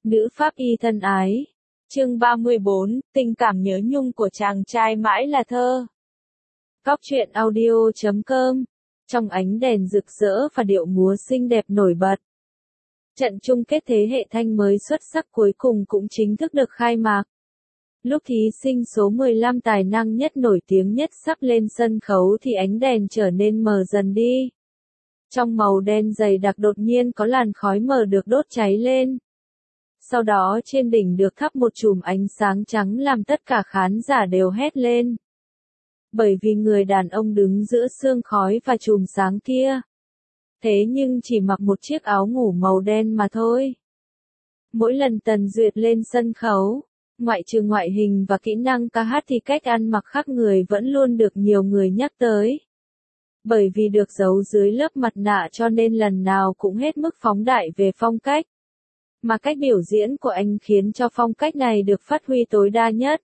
Nữ pháp y thân ái. Chương 34, tình cảm nhớ nhung của chàng trai mãi là thơ. Góc truyện audio.com. Trong ánh đèn rực rỡ và điệu múa xinh đẹp nổi bật, trận chung kết thế hệ thanh mới xuất sắc cuối cùng cũng chính thức được khai mạc. Lúc thí sinh số 15 tài năng nhất nổi tiếng nhất sắp lên sân khấu thì ánh đèn trở nên mờ dần đi. Trong màu đen dày đặc đột nhiên có làn khói mờ được đốt cháy lên. Sau đó trên đỉnh được thắp một chùm ánh sáng trắng làm tất cả khán giả đều hét lên. Bởi vì người đàn ông đứng giữa sương khói và chùm sáng kia. Thế nhưng chỉ mặc một chiếc áo ngủ màu đen mà thôi. Mỗi lần Tần Duyệt lên sân khấu, ngoại trừ ngoại hình và kỹ năng ca hát thì cách ăn mặc khác người vẫn luôn được nhiều người nhắc tới. Bởi vì được giấu dưới lớp mặt nạ cho nên lần nào cũng hết mức phóng đại về phong cách. Mà cách biểu diễn của anh khiến cho phong cách này được phát huy tối đa nhất.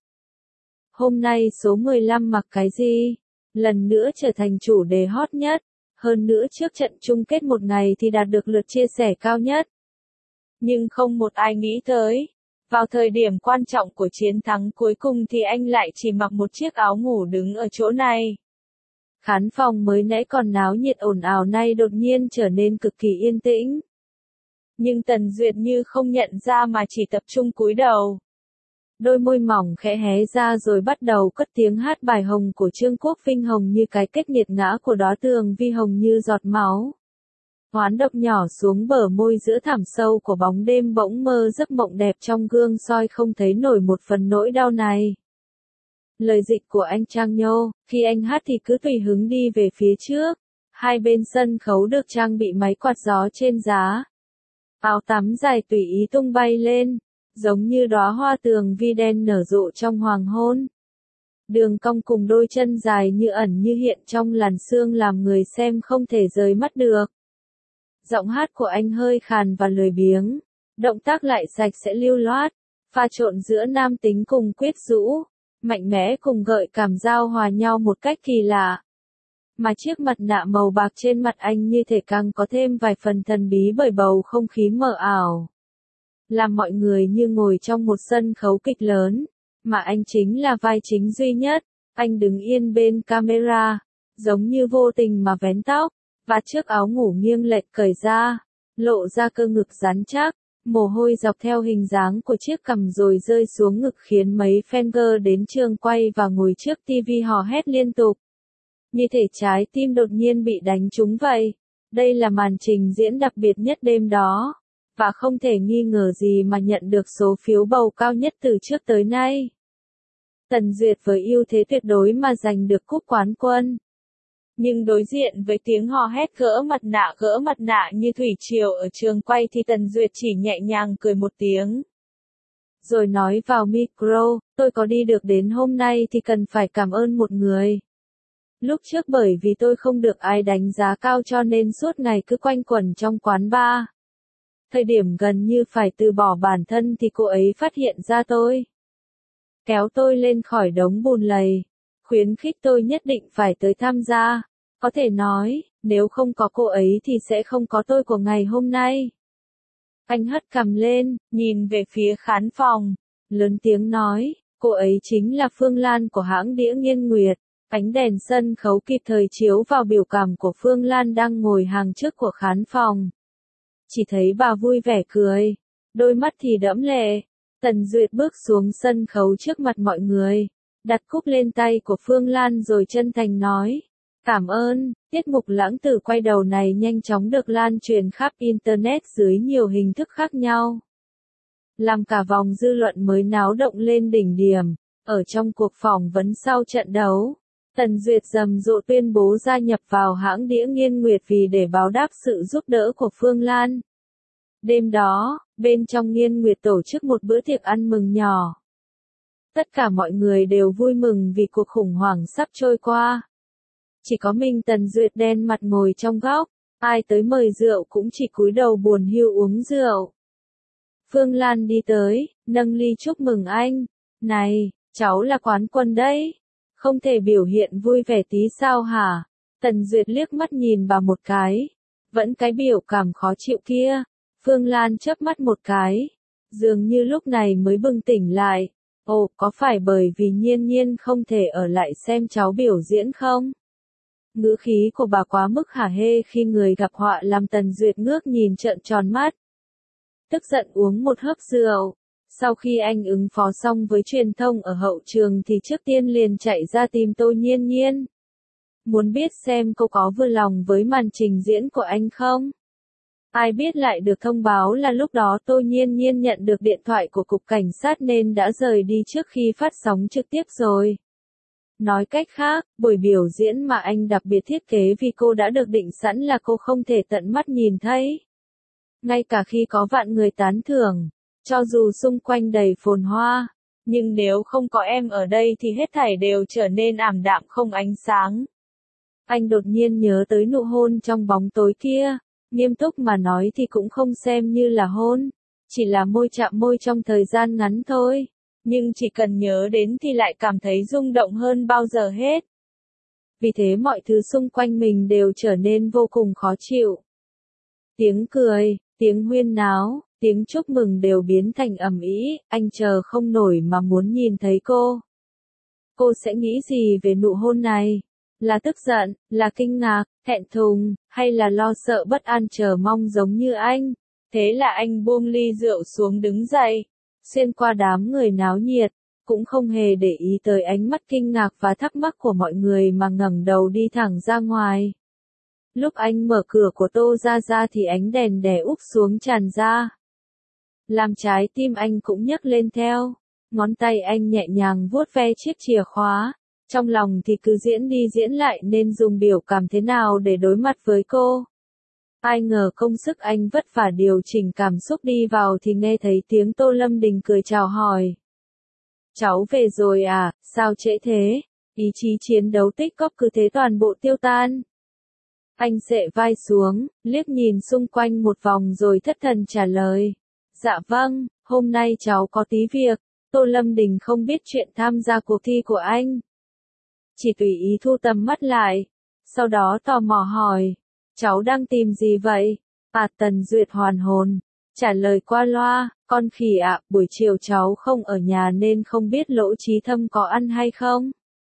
Hôm nay số 15 mặc cái gì? Lần nữa trở thành chủ đề hot nhất. Hơn nữa trước trận chung kết một ngày thì đạt được lượt chia sẻ cao nhất. Nhưng không một ai nghĩ tới. Vào thời điểm quan trọng của chiến thắng cuối cùng thì anh lại chỉ mặc một chiếc áo ngủ đứng ở chỗ này. Khán phòng mới nãy còn náo nhiệt ồn ào nay đột nhiên trở nên cực kỳ yên tĩnh. Nhưng Tần Duyệt như không nhận ra mà chỉ tập trung cúi đầu. Đôi môi mỏng khẽ hé ra rồi bắt đầu cất tiếng hát bài Hồng của Trương Quốc Vinh, hồng như cái kết nghiệt ngã của đóa tường vi, hồng như giọt máu. Hoán độc nhỏ xuống bờ môi giữa thẳm sâu của bóng đêm, bỗng mơ giấc mộng đẹp trong gương soi không thấy nổi một phần nỗi đau này. Lời dịch của anh Trang Nhô, khi anh hát thì cứ tùy hứng đi về phía trước. Hai bên sân khấu được trang bị máy quạt gió trên giá. Áo tắm dài tùy ý tung bay lên, giống như đóa hoa tường vi đen nở rộ trong hoàng hôn. Đường cong cùng đôi chân dài như ẩn như hiện trong làn sương làm người xem không thể rời mắt được. Giọng hát của anh hơi khàn và lười biếng, động tác lại sạch sẽ lưu loát, pha trộn giữa nam tính cùng quyến rũ, mạnh mẽ cùng gợi cảm giao hòa nhau một cách kỳ lạ. Mà chiếc mặt nạ màu bạc trên mặt anh như thể càng có thêm vài phần thần bí bởi bầu không khí mờ ảo. Làm mọi người như ngồi trong một sân khấu kịch lớn, mà anh chính là vai chính duy nhất. Anh đứng yên bên camera, giống như vô tình mà vén tóc, và chiếc áo ngủ nghiêng lệch cởi ra, lộ ra cơ ngực rắn chắc, mồ hôi dọc theo hình dáng của chiếc cằm rồi rơi xuống ngực khiến mấy fan đến trường quay và ngồi trước tivi hò hét liên tục. Như thể trái tim đột nhiên bị đánh trúng vậy. Đây là màn trình diễn đặc biệt nhất đêm đó, và không thể nghi ngờ gì mà nhận được số phiếu bầu cao nhất từ trước tới nay. Tần Duyệt với ưu thế tuyệt đối mà giành được cúp quán quân. Nhưng đối diện với tiếng hò hét gỡ mặt nạ như thủy triều ở trường quay thì Tần Duyệt chỉ nhẹ nhàng cười một tiếng. Rồi nói vào micro, tôi có đi được đến hôm nay thì cần phải cảm ơn một người. Lúc trước bởi vì tôi không được ai đánh giá cao cho nên suốt ngày cứ quanh quẩn trong quán bar. Thời điểm gần như phải từ bỏ bản thân thì cô ấy phát hiện ra tôi. Kéo tôi lên khỏi đống bùn lầy. Khuyến khích tôi nhất định phải tới tham gia. Có thể nói, nếu không có cô ấy thì sẽ không có tôi của ngày hôm nay. Anh hất cằm lên, nhìn về phía khán phòng. Lớn tiếng nói, cô ấy chính là Phương Lan của hãng đĩa Nghiên Nguyệt. Ánh đèn sân khấu kịp thời chiếu vào biểu cảm của Phương Lan đang ngồi hàng trước của khán phòng. Chỉ thấy bà vui vẻ cười, đôi mắt thì đẫm lệ. Tần Duyệt bước xuống sân khấu trước mặt mọi người, đặt cúp lên tay của Phương Lan rồi chân thành nói, cảm ơn. Tiết mục Lãng Tử quay đầu này nhanh chóng được lan truyền khắp Internet dưới nhiều hình thức khác nhau. Làm cả vòng dư luận mới náo động lên đỉnh điểm. Ở trong cuộc phỏng vấn sau trận đấu, Tần Duyệt rầm rộ tuyên bố gia nhập vào hãng đĩa Nghiên Nguyệt vì để báo đáp sự giúp đỡ của Phương Lan. Đêm đó, bên trong Nghiên Nguyệt tổ chức một bữa tiệc ăn mừng nhỏ. Tất cả mọi người đều vui mừng vì cuộc khủng hoảng sắp trôi qua. Chỉ có mình Tần Duyệt đen mặt ngồi trong góc, ai tới mời rượu cũng chỉ cúi đầu buồn hiu uống rượu. Phương Lan đi tới, nâng ly chúc mừng anh. Này, cháu là quán quân đấy. Không thể biểu hiện vui vẻ tí sao hả? Tần Duyệt liếc mắt nhìn bà một cái. Vẫn cái biểu cảm khó chịu kia. Phương Lan chớp mắt một cái. Dường như lúc này mới bừng tỉnh lại. Ồ, có phải bởi vì Nhiên Nhiên không thể ở lại xem cháu biểu diễn không? Ngữ khí của bà quá mức hả hê khi người gặp họa làm Tần Duyệt ngước nhìn trợn tròn mắt. Tức giận uống một hớp rượu. Sau khi anh ứng phó xong với truyền thông ở hậu trường thì trước tiên liền chạy ra tìm Tô Nhiên Nhiên. Muốn biết xem cô có vừa lòng với màn trình diễn của anh không? Ai biết lại được thông báo là lúc đó Tô Nhiên Nhiên nhận được điện thoại của cục cảnh sát nên đã rời đi trước khi phát sóng trực tiếp rồi. Nói cách khác, buổi biểu diễn mà anh đặc biệt thiết kế vì cô đã được định sẵn là cô không thể tận mắt nhìn thấy. Ngay cả khi có vạn người tán thưởng, cho dù xung quanh đầy phồn hoa, nhưng nếu không có em ở đây thì hết thảy đều trở nên ảm đạm không ánh sáng. Anh đột nhiên nhớ tới nụ hôn trong bóng tối kia, nghiêm túc mà nói thì cũng không xem như là hôn, chỉ là môi chạm môi trong thời gian ngắn thôi, nhưng chỉ cần nhớ đến thì lại cảm thấy rung động hơn bao giờ hết. Vì thế mọi thứ xung quanh mình đều trở nên vô cùng khó chịu. Tiếng cười, tiếng huyên náo, tiếng chúc mừng đều biến thành ầm ĩ, anh chờ không nổi mà muốn nhìn thấy cô. Cô sẽ nghĩ gì về nụ hôn này? Là tức giận, là kinh ngạc, thẹn thùng, hay là lo sợ bất an chờ mong giống như anh? Thế là anh buông ly rượu xuống đứng dậy, xuyên qua đám người náo nhiệt, cũng không hề để ý tới ánh mắt kinh ngạc và thắc mắc của mọi người mà ngẩng đầu đi thẳng ra ngoài. Lúc anh mở cửa của Tô ra thì ánh đèn đè úp xuống tràn ra. Làm trái tim anh cũng nhấc lên theo, ngón tay anh nhẹ nhàng vuốt ve chiếc chìa khóa, trong lòng thì cứ diễn đi diễn lại nên dùng biểu cảm thế nào để đối mặt với cô. Ai ngờ công sức anh vất vả điều chỉnh cảm xúc đi vào thì nghe thấy tiếng Tô Lâm Đình cười chào hỏi. Cháu về rồi à, sao trễ thế? Ý chí chiến đấu tích cóp cứ thế toàn bộ tiêu tan. Anh xệ vai xuống, liếc nhìn xung quanh một vòng rồi thất thần trả lời. Dạ vâng, hôm nay cháu có tí việc. Tô Lâm Đình không biết chuyện tham gia cuộc thi của anh. Chỉ tùy ý thu tầm mắt lại. Sau đó tò mò hỏi. Cháu đang tìm gì vậy? Tần Duyệt hoàn hồn. Trả lời qua loa, con khỉ ạ, buổi chiều cháu không ở nhà nên không biết Lỗ Chí Thâm có ăn hay không?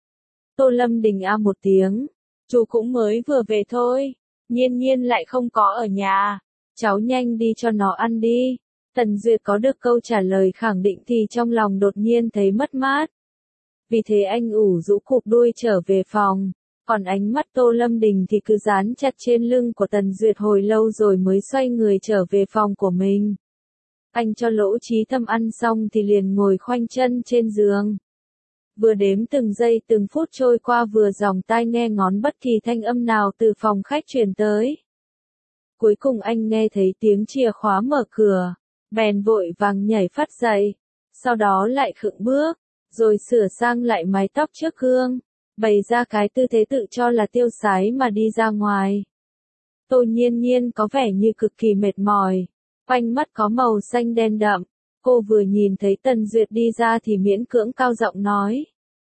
Tô Lâm Đình một tiếng. Chú cũng mới vừa về thôi. Nhiên Nhiên lại không có ở nhà. Cháu nhanh đi cho nó ăn đi. Tần Duyệt có được câu trả lời khẳng định thì trong lòng đột nhiên thấy mất mát. Vì thế anh ủ rũ cụp đuôi trở về phòng. Còn ánh mắt Tô Lâm Đình thì cứ dán chặt trên lưng của Tần Duyệt hồi lâu rồi mới xoay người trở về phòng của mình. Anh cho Lỗ Chí Thâm ăn xong thì liền ngồi khoanh chân trên giường. Vừa đếm từng giây từng phút trôi qua vừa dòng tai nghe ngóng bất kỳ thanh âm nào từ phòng khách truyền tới. Cuối cùng anh nghe thấy tiếng chìa khóa mở cửa, bèn vội vàng nhảy phát dậy, sau đó lại khựng bước, rồi sửa sang lại mái tóc trước gương, bày ra cái tư thế tự cho là tiêu sái mà đi ra ngoài. Tô Nhiên Nhiên có vẻ như cực kỳ mệt mỏi, quanh mắt có màu xanh đen đậm. Cô vừa nhìn thấy Tần Duyệt đi ra thì miễn cưỡng cao giọng nói.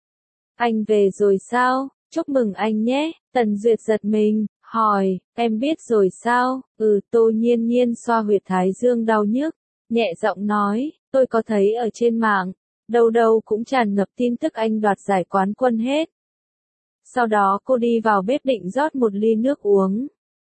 Anh về rồi sao? Chúc mừng anh nhé. Tần Duyệt giật mình, hỏi, em biết rồi sao? Tô Nhiên Nhiên xoa huyệt thái dương đau nhức, nhẹ giọng nói, tôi có thấy ở trên mạng, đâu đâu cũng tràn ngập tin tức anh đoạt giải quán quân hết. Sau đó cô đi vào bếp định rót một ly nước uống.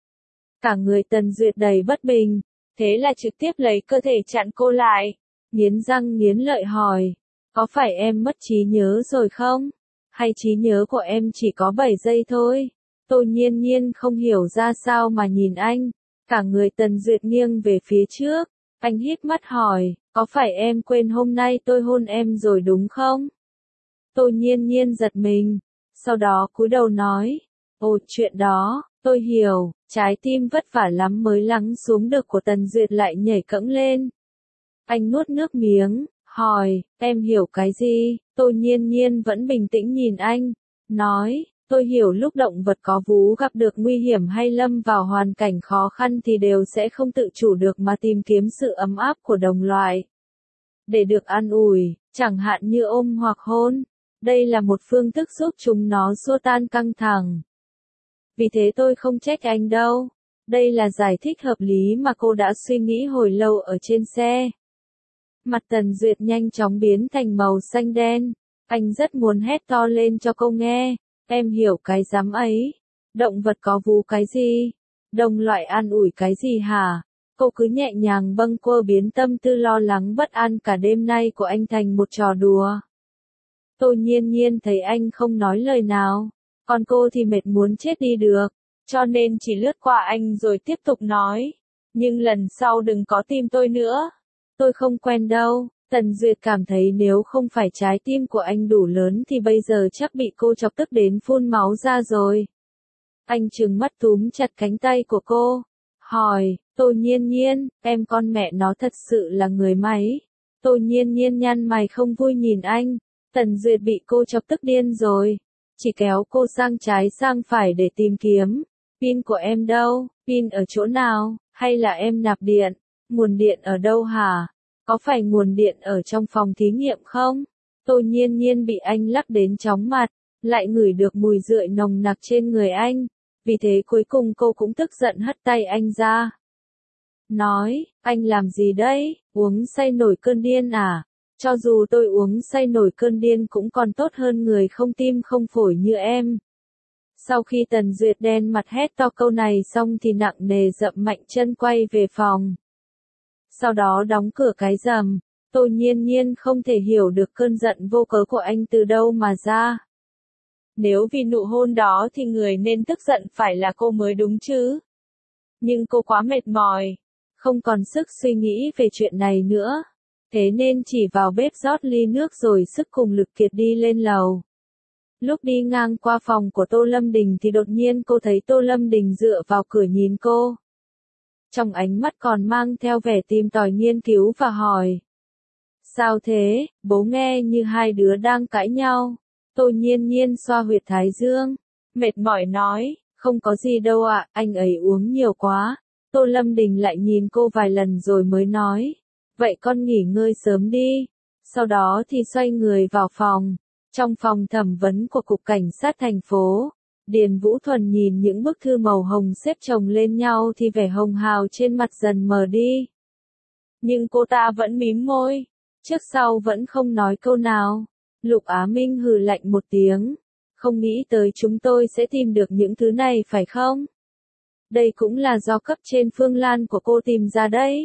Cả người Tần Duyệt đầy bất bình, thế là trực tiếp lấy cơ thể chặn cô lại. Nghiến răng nghiến lợi hỏi, có phải em mất trí nhớ rồi không? Hay trí nhớ của em chỉ có 7 giây thôi? Tô Nhiên Nhiên không hiểu ra sao mà nhìn anh, cả người Tần Duyệt nghiêng về phía trước, anh híp mắt hỏi, có phải em quên hôm nay tôi hôn em rồi đúng không? Tô Nhiên Nhiên giật mình, sau đó cúi đầu nói, ồ chuyện đó, tôi hiểu, trái tim vất vả lắm mới lắng xuống được của Tần Duyệt lại nhảy cẫng lên. Anh nuốt nước miếng, hỏi, em hiểu cái gì? Tô Nhiên Nhiên vẫn bình tĩnh nhìn anh, nói, tôi hiểu lúc động vật có vú gặp được nguy hiểm hay lâm vào hoàn cảnh khó khăn thì đều sẽ không tự chủ được mà tìm kiếm sự ấm áp của đồng loại. Để được an ủi, chẳng hạn như ôm hoặc hôn, đây là một phương thức giúp chúng nó xua tan căng thẳng. Vì thế tôi không trách anh đâu. Đây là giải thích hợp lý mà cô đã suy nghĩ hồi lâu ở trên xe. Mặt Tần Duyệt nhanh chóng biến thành màu xanh đen. Anh rất muốn hét to lên cho cô nghe. Em hiểu cái rắm ấy. Động vật có vú cái gì? Đồng loại an ủi cái gì hả? Cô cứ nhẹ nhàng bâng quơ biến tâm tư lo lắng bất an cả đêm nay của anh thành một trò đùa. Tô Nhiên Nhiên thấy anh không nói lời nào. Còn cô thì mệt muốn chết đi được. Cho nên chỉ lướt qua anh rồi tiếp tục nói. Nhưng lần sau đừng có tìm tôi nữa. Tôi không quen đâu. Tần Duyệt cảm thấy nếu không phải trái tim của anh đủ lớn thì bây giờ chắc bị cô chọc tức đến phun máu ra rồi. Anh trừng mắt túm chặt cánh tay của cô. Hỏi, Tô Nhiên Nhiên, em con mẹ nó thật sự là người máy. Tô Nhiên Nhiên nhăn mày không vui nhìn anh. Tần Duyệt bị cô chọc tức điên rồi. Chỉ kéo cô sang trái sang phải để tìm kiếm. Pin của em đâu? Pin ở chỗ nào? Hay là em nạp điện? Nguồn điện ở đâu hả? Có phải nguồn điện ở trong phòng thí nghiệm không? Tô Nhiên Nhiên bị anh lắc đến chóng mặt, lại ngửi được mùi rượi nồng nặc trên người anh. Vì thế cuối cùng cô cũng tức giận hất tay anh ra. Nói, anh làm gì đấy? Uống say nổi cơn điên à? Cho dù tôi uống say nổi cơn điên cũng còn tốt hơn người không tim không phổi như em. Sau khi Tần Duyệt đen mặt hét to câu này xong thì nặng nề dậm mạnh chân quay về phòng. Sau đó đóng cửa cái rầm. Tô Nhiên Nhiên không thể hiểu được cơn giận vô cớ của anh từ đâu mà ra. Nếu vì nụ hôn đó thì người nên tức giận phải là cô mới đúng chứ. Nhưng cô quá mệt mỏi, không còn sức suy nghĩ về chuyện này nữa. Thế nên chỉ vào bếp rót ly nước rồi sức cùng lực kiệt đi lên lầu. Lúc đi ngang qua phòng của Tô Lâm Đình thì đột nhiên cô thấy Tô Lâm Đình dựa vào cửa nhìn cô. Trong ánh mắt còn mang theo vẻ tìm tòi nghiên cứu và hỏi. Sao thế, bố nghe như hai đứa đang cãi nhau. Tô Nhiên Nhiên xoa huyệt thái dương, mệt mỏi nói, không có gì đâu ạ, anh ấy uống nhiều quá. Tô Lâm Đình lại nhìn cô vài lần rồi mới nói, vậy con nghỉ ngơi sớm đi. Sau đó thì xoay người vào phòng. Trong phòng thẩm vấn của Cục Cảnh sát thành phố, Điền Vũ Thuần nhìn những bức thư màu hồng xếp chồng lên nhau thì vẻ hồng hào trên mặt dần mờ đi. Nhưng cô ta vẫn mím môi, trước sau vẫn không nói câu nào. Lục Á Minh hừ lạnh một tiếng, không nghĩ tới chúng tôi sẽ tìm được những thứ này phải không? Đây cũng là do cấp trên Phương Lan của cô tìm ra đấy.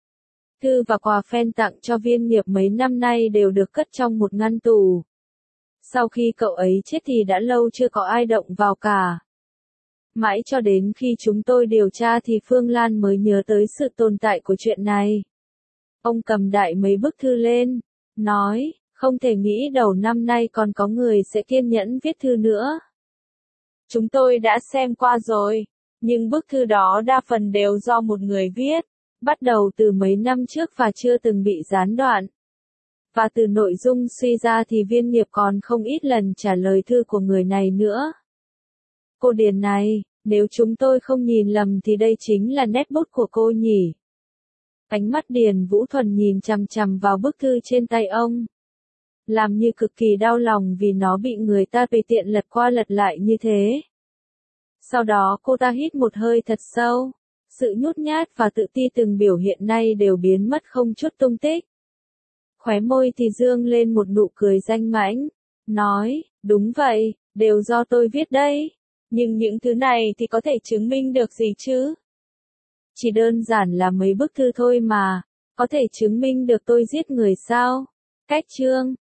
Thư và quà fan tặng cho Viên Nghiệp mấy năm nay đều được cất trong một ngăn tủ. Sau khi cậu ấy chết thì đã lâu chưa có ai động vào cả. Mãi cho đến khi chúng tôi điều tra thì Phương Lan mới nhớ tới sự tồn tại của chuyện này. Ông cầm đại mấy bức thư lên, nói, không thể nghĩ đầu năm nay còn có người sẽ kiên nhẫn viết thư nữa. Chúng tôi đã xem qua rồi, nhưng bức thư đó đa phần đều do một người viết, bắt đầu từ mấy năm trước và chưa từng bị gián đoạn. Và từ nội dung suy ra thì Viên Nghiệp còn không ít lần trả lời thư của người này nữa. Cô Điền này, nếu chúng tôi không nhìn lầm thì đây chính là nét bút của cô nhỉ? Ánh mắt Điền Vũ Thuần nhìn chằm chằm vào bức thư trên tay ông. Làm như cực kỳ đau lòng vì nó bị người ta tùy tiện lật qua lật lại như thế. Sau đó cô ta hít một hơi thật sâu. Sự nhút nhát và tự ti từng biểu hiện nay đều biến mất không chút tung tích. Khóe môi thì dương lên một nụ cười danh mãnh. Nói, đúng vậy, đều do tôi viết đấy. Nhưng những thứ này thì có thể chứng minh được gì chứ? Chỉ đơn giản là mấy bức thư thôi mà. Có thể chứng minh được tôi giết người sao? Cách chương